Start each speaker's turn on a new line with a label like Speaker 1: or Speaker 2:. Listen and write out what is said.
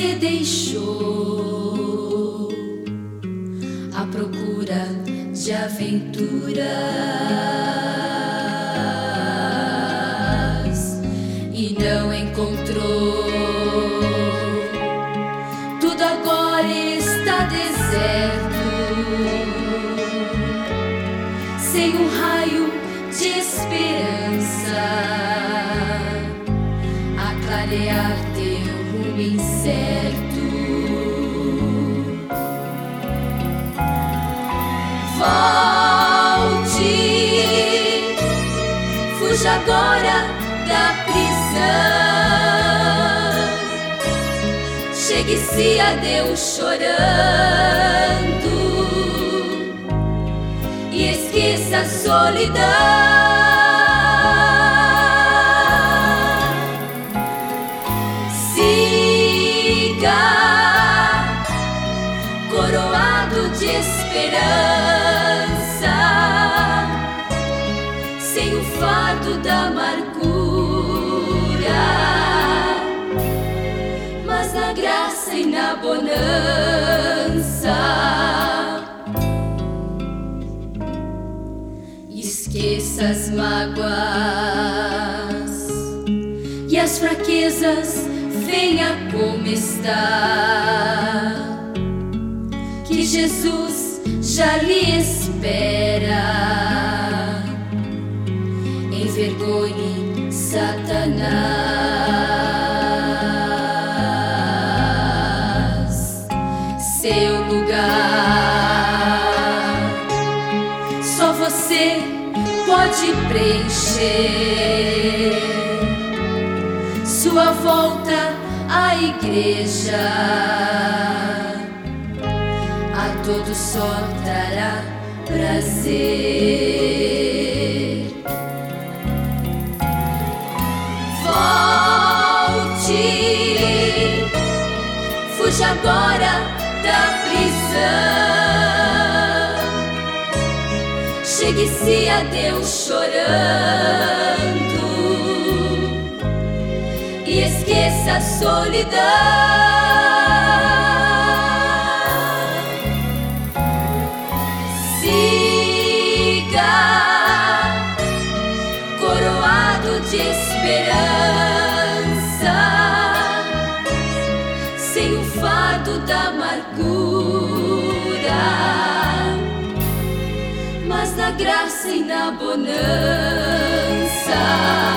Speaker 1: você deixou à procura de aventuras e não encontrou. Tudo agora está deserto, sem um raio de esperança a clarear teu rumo incerto. Volte, fuja agora da prisão, chegue-se a Deus chorando e esqueça a solidão. Siga, coroado de esperança, sem o fardo da amargura, mas na graça e na bonança. Esqueça as mágoas e as fraquezas, venha como está, que Jesus já lhe espera. Envergonhe Satanás, seu lugar só você pode preencher. Sua volta à igreja a todos só trará prazer. Volte, fuja agora da prisão, chegue-se a Deus chorando e esqueça a solidão. Siga, coroado de esperança, sem o fardo da amargura, mas na graça e na bonança.